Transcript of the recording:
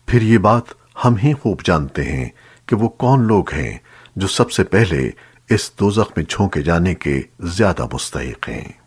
फिर ये बात हम ही खूब जानते हैं कि वो कौन लोग हैं जो सबसे पहले इस दोजख में झोंके जाने के ज्यादा मुस्तहिक हैं।